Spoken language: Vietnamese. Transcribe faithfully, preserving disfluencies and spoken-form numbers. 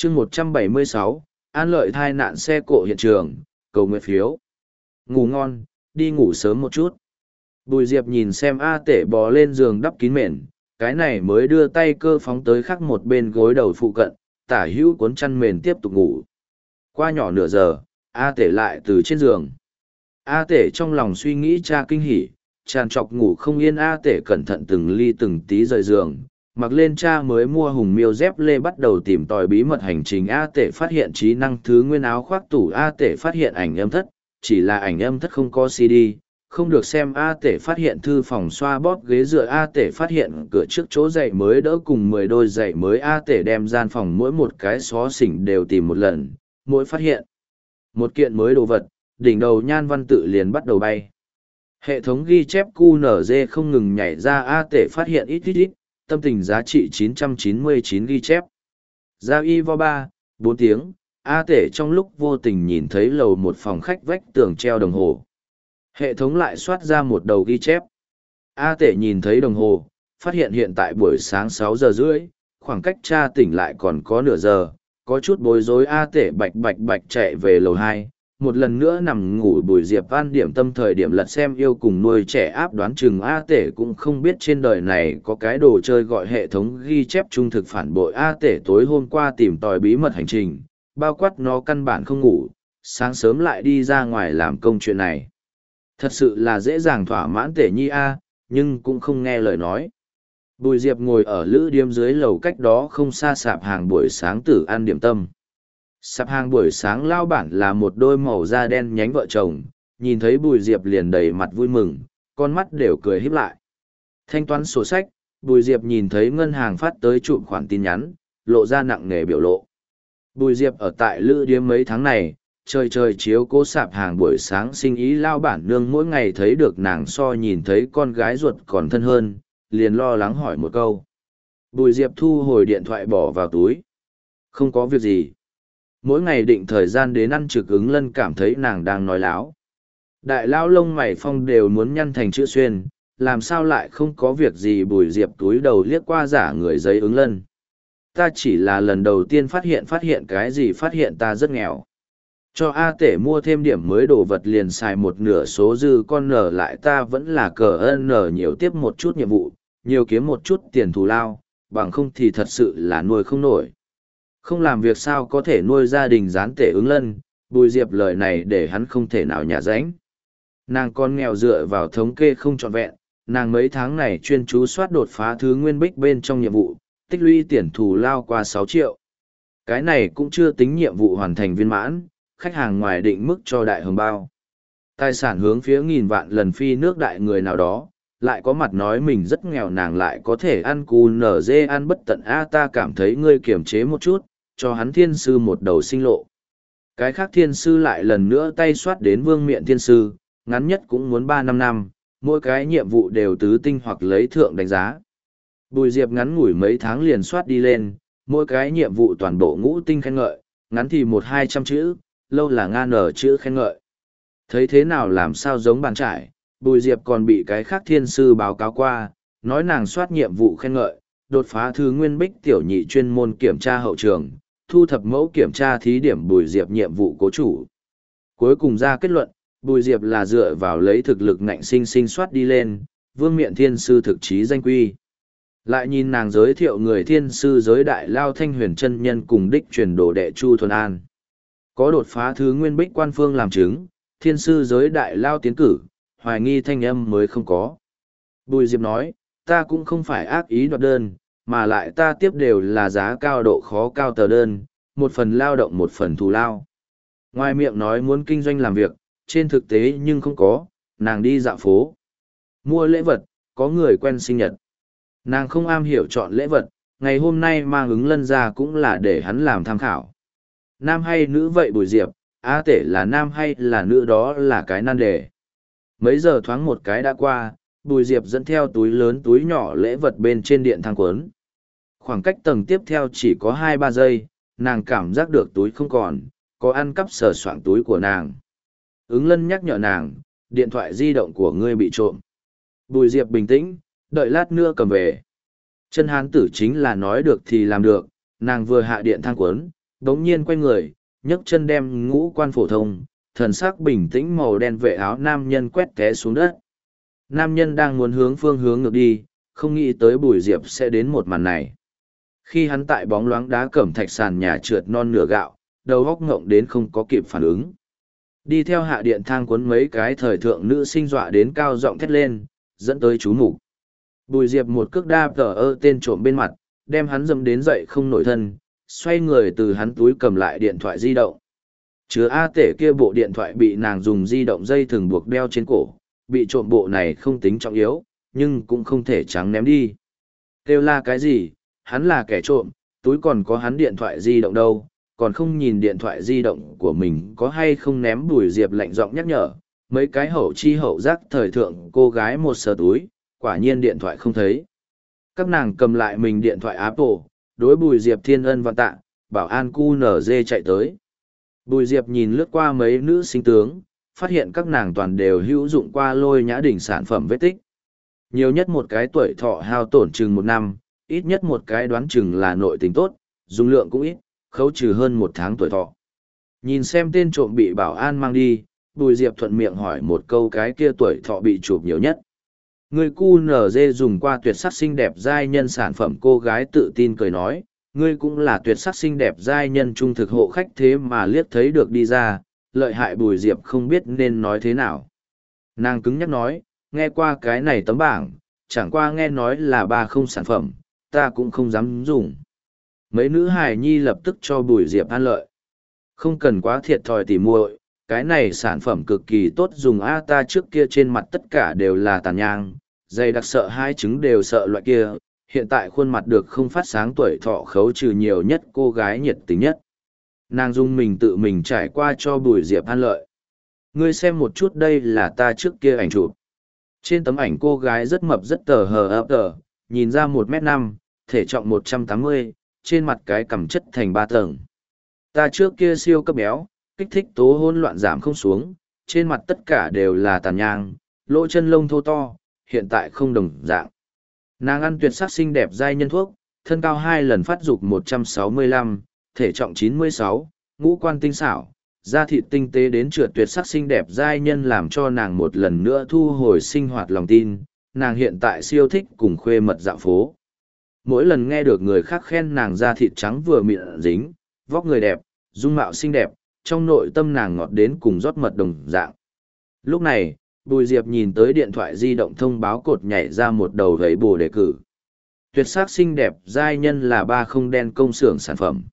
chương một trăm bảy mươi sáu, an lợi thai nạn xe cộ hiện trường, cầu nguyện phiếu. Ngủ ngon, đi ngủ sớm một chút. Bùi Diệp nhìn xem A Tể bò lên giường đắp kín mền, cái này mới đưa tay cơ phóng tới khắc một bên gối đầu phụ cận, tả hữu cuốn chăn mền tiếp tục ngủ. Qua nhỏ nửa giờ, A Tể lại từ trên giường. A Tể trong lòng suy nghĩ cha kinh hỉ, tràn trọc ngủ không yên. A Tể cẩn thận từng ly từng tí rời giường, mặc lên cha mới mua hùng miêu dép lê bắt đầu tìm tòi bí mật hành trình. A Tể phát hiện trí năng thứ nguyên áo khoác tủ. A Tể phát hiện ảnh âm thất, chỉ là ảnh âm thất không có xê đê, không được xem. A Tể phát hiện thư phòng xoa bóp ghế dựa. A Tể phát hiện cửa trước chỗ giày mới đỡ cùng mười đôi giày mới. A Tể đem gian phòng mỗi một cái xó xỉnh đều tìm một lần, mỗi phát hiện một kiện mới đồ vật, đỉnh đầu nhan văn tự liền bắt đầu bay. Hệ thống ghi chép Q N G không ngừng nhảy ra. A Tể phát hiện ít ít ít, tâm tình giá trị chín trăm chín mươi chín ghi chép. Ra y vo ba, bốn tiếng, A Tể trong lúc vô tình nhìn thấy lầu một phòng khách vách tường treo đồng hồ. Hệ thống lại soát ra một đầu ghi chép. A Tể nhìn thấy đồng hồ, phát hiện hiện tại buổi sáng sáu giờ rưỡi, khoảng cách cha tỉnh lại còn có nửa giờ, có chút bối rối. A Tể bạch bạch bạch chạy về lầu hai, một lần nữa nằm ngủ. Bùi Diệp ăn điểm tâm thời điểm lật xem yêu cùng nuôi trẻ áp đoán chừng. A Tể cũng không biết trên đời này có cái đồ chơi gọi hệ thống ghi chép trung thực phản bội. A Tể tối hôm qua tìm tòi bí mật hành trình, bao quát nó căn bản không ngủ, sáng sớm lại đi ra ngoài làm công chuyện này. Thật sự là dễ dàng thỏa mãn Tể nhi A, nhưng cũng không nghe lời nói. Bùi Diệp ngồi ở lữ điếm dưới lầu cách đó không xa sạp hàng buổi sáng tử ăn điểm tâm. Sạp hàng buổi sáng lao bản là một đôi màu da đen nhánh vợ chồng, nhìn thấy Bùi Diệp liền đầy mặt vui mừng, con mắt đều cười híp lại. Thanh toán sổ sách, Bùi Diệp nhìn thấy ngân hàng phát tới chụp khoản tin nhắn, lộ ra nặng nề biểu lộ. Bùi Diệp ở tại lữ điếm mấy tháng này, trời trời chiếu cố sạp hàng buổi sáng sinh ý lao bản nương mỗi ngày thấy được nàng so nhìn thấy con gái ruột còn thân hơn, liền lo lắng hỏi một câu. Bùi Diệp thu hồi điện thoại bỏ vào túi. Không có việc gì. Mỗi ngày định thời gian đến ăn trực Ứng Lân cảm thấy nàng đang nói láo. Đại lão lông mày phong đều muốn nhăn thành chữ xuyên, làm sao lại không có việc gì. Bùi Diệp túi đầu liếc qua giả người giấy Ứng Lân. Ta chỉ là lần đầu tiên phát hiện phát hiện cái gì phát hiện ta rất nghèo. Cho A Tể mua thêm điểm mới đồ vật liền xài một nửa số dư con nở lại ta vẫn là cờ ơn nở nhiều tiếp một chút nhiệm vụ, nhiều kiếm một chút tiền thù lao, bằng không thì thật sự là nuôi không nổi. Không làm việc sao có thể nuôi gia đình gián Tể Ứng Lân, Bùi Diệp lời này để hắn không thể nào nhả ránh. Nàng con nghèo dựa vào thống kê không trọn vẹn, nàng mấy tháng này chuyên chú soát đột phá thứ nguyên bích bên trong nhiệm vụ, tích lũy tiền thù lao qua sáu triệu. Cái này cũng chưa tính nhiệm vụ hoàn thành viên mãn, khách hàng ngoài định mức cho đại hồng bao. Tài sản hướng phía nghìn vạn lần phi nước đại người nào đó, lại có mặt nói mình rất nghèo nàng lại có thể ăn cù nở dê ăn bất tận. A ta cảm thấy ngươi kiềm chế một chút, cho hắn thiên sư một đầu sinh lộ. Cái khác thiên sư lại lần nữa tay soát đến vương miện thiên sư, ngắn nhất cũng muốn ba năm năm, mỗi cái nhiệm vụ đều tứ tinh hoặc lấy thượng đánh giá. Bùi Diệp ngắn ngủi mấy tháng liền soát đi lên, mỗi cái nhiệm vụ toàn bộ ngũ tinh khen ngợi, ngắn thì một hai trăm chữ, lâu là nga nở chữ khen ngợi. Thấy thế nào làm sao giống bàn trải, Bùi Diệp còn bị cái khác thiên sư báo cáo qua, nói nàng soát nhiệm vụ khen ngợi, đột phá thứ nguyên bích tiểu nhị chuyên môn kiểm tra hậu trường, thu thập mẫu kiểm tra thí điểm Bùi Diệp nhiệm vụ cố chủ. Cuối cùng ra kết luận, Bùi Diệp là dựa vào lấy thực lực ngạnh sinh sinh soát đi lên, vương miện thiên sư thực chí danh quy. Lại nhìn nàng giới thiệu người thiên sư giới đại lao thanh huyền chân nhân cùng đích truyền đồ đệ Chu Thuần An. Có đột phá thứ nguyên bích quan phương làm chứng, thiên sư giới đại lao tiến cử, hoài nghi thanh âm mới không có. Bùi Diệp nói, ta cũng không phải ác ý đoạt đơn, mà lại ta tiếp đều là giá cao độ khó cao tờ đơn, một phần lao động một phần thù lao. Ngoài miệng nói muốn kinh doanh làm việc, trên thực tế nhưng không có, nàng đi dạo phố. Mua lễ vật, có người quen sinh nhật. Nàng không am hiểu chọn lễ vật, ngày hôm nay mang Ứng Lân ra cũng là để hắn làm tham khảo. Nam hay nữ vậy Bùi Diệp, A Tể là nam hay là nữ đó là cái nan đề. Mấy giờ thoáng một cái đã qua, Bùi Diệp dẫn theo túi lớn túi nhỏ lễ vật bên trên điện thang cuốn. Khoảng cách tầng tiếp theo chỉ có hai ba giây, nàng cảm giác được túi không còn, có ăn cắp sờ soạng túi của nàng. Ứng Lân nhắc nhở nàng, điện thoại di động của ngươi bị trộm. Bùi Diệp bình tĩnh, đợi lát nữa cầm về. Chân hán tử chính là nói được thì làm được, nàng vừa hạ điện thang cuốn, Đống nhiên quay người, nhấc chân đem ngũ quan phổ thông, thần sắc bình tĩnh màu đen vệ áo nam nhân quét té xuống đất. Nam nhân đang muốn hướng phương hướng ngược đi, không nghĩ tới Bùi Diệp sẽ đến một màn này. Khi hắn tại bóng loáng đá cẩm thạch sàn nhà trượt non nửa gạo, đầu góc ngộng đến không có kịp phản ứng. Đi theo hạ điện thang cuốn mấy cái thời thượng nữ sinh dọa đến cao giọng thét lên, dẫn tới chú mục. Bùi Diệp một cước đa tờ ơ tên trộm bên mặt, đem hắn dâm đến dậy không nổi thân, xoay người từ hắn túi cầm lại điện thoại di động. Chứa A tể kia bộ điện thoại bị nàng dùng di động dây thừng buộc đeo trên cổ, bị trộm bộ này không tính trọng yếu, nhưng cũng không thể trắng ném đi. Kêu la cái gì, hắn là kẻ trộm, túi còn có hắn điện thoại di động đâu, còn không nhìn điện thoại di động của mình có hay không ném. Bùi Diệp lạnh giọng nhắc nhở, mấy cái hậu chi hậu giác thời thượng cô gái một sờ túi, quả nhiên điện thoại không thấy. Các nàng cầm lại mình điện thoại Apple, đối Bùi Diệp thiên ân vạn tạ, bảo an cu nở dê chạy tới. Bùi Diệp nhìn lướt qua mấy nữ sinh tướng, phát hiện các nàng toàn đều hữu dụng qua Lôi Nhã Đình sản phẩm vết tích. Nhiều nhất một cái tuổi thọ hao tổn chừng một năm, ít nhất một cái đoán chừng là nội tình tốt, dung lượng cũng ít, khấu trừ hơn một tháng tuổi thọ. Nhìn xem tên trộm bị bảo an mang đi, Bùi Diệp thuận miệng hỏi một câu cái kia tuổi thọ bị chụp nhiều nhất. Người cu nở dê dùng qua tuyệt sắc xinh đẹp giai nhân sản phẩm, cô gái tự tin cười nói, ngươi cũng là tuyệt sắc xinh đẹp giai nhân trung thực hộ khách, thế mà liếc thấy được đi ra, lợi hại. Bùi Diệp không biết nên nói thế nào. Nàng cứng nhắc nói, nghe qua cái này tấm bảng, chẳng qua nghe nói là ba không sản phẩm, ta cũng không dám dùng. Mấy nữ hài nhi lập tức cho Bùi Diệp an lợi. Không cần quá thiệt thòi tỉ muội, cái này sản phẩm cực kỳ tốt dùng a, ta trước kia trên mặt tất cả đều là tàn nhang, dày đặc sợ hai trứng đều sợ loại kia, hiện tại khuôn mặt được không phát sáng, tuổi thọ khấu trừ nhiều nhất, cô gái nhiệt tình nhất. Nàng dung mình tự mình trải qua cho Bùi Diệp an lợi. Ngươi xem một chút, đây là ta trước kia ảnh chụp. Trên tấm ảnh cô gái rất mập rất tờ hờ ấp tờ, nhìn ra một mét năm, thể trọng một trăm tám mươi, trên mặt cái cằm chất thành ba tầng. Ta trước kia siêu cấp béo, kích thích tố hỗn loạn giảm không xuống, trên mặt tất cả đều là tàn nhang, lỗ chân lông thô to, hiện tại không đồng dạng. Nàng ăn tuyệt sắc xinh đẹp giai nhân thuốc, thân cao hai lần phát dục một trăm sáu mươi lăm, thể trọng chín mươi sáu, ngũ quan tinh xảo, da thịt tinh tế đến trượt, tuyệt sắc xinh đẹp giai nhân làm cho nàng một lần nữa thu hồi sinh hoạt lòng tin. Nàng hiện tại siêu thích cùng khuê mật dạo phố. Mỗi lần nghe được người khác khen nàng da thịt trắng vừa mịn dính, vóc người đẹp, dung mạo xinh đẹp, trong nội tâm nàng ngọt đến cùng rót mật đồng dạng. Lúc này, Bùi Diệp nhìn tới điện thoại di động thông báo cột nhảy ra một đầu gầy bù đề cử. Tuyệt sắc xinh đẹp giai nhân là ba không đen công xưởng sản phẩm.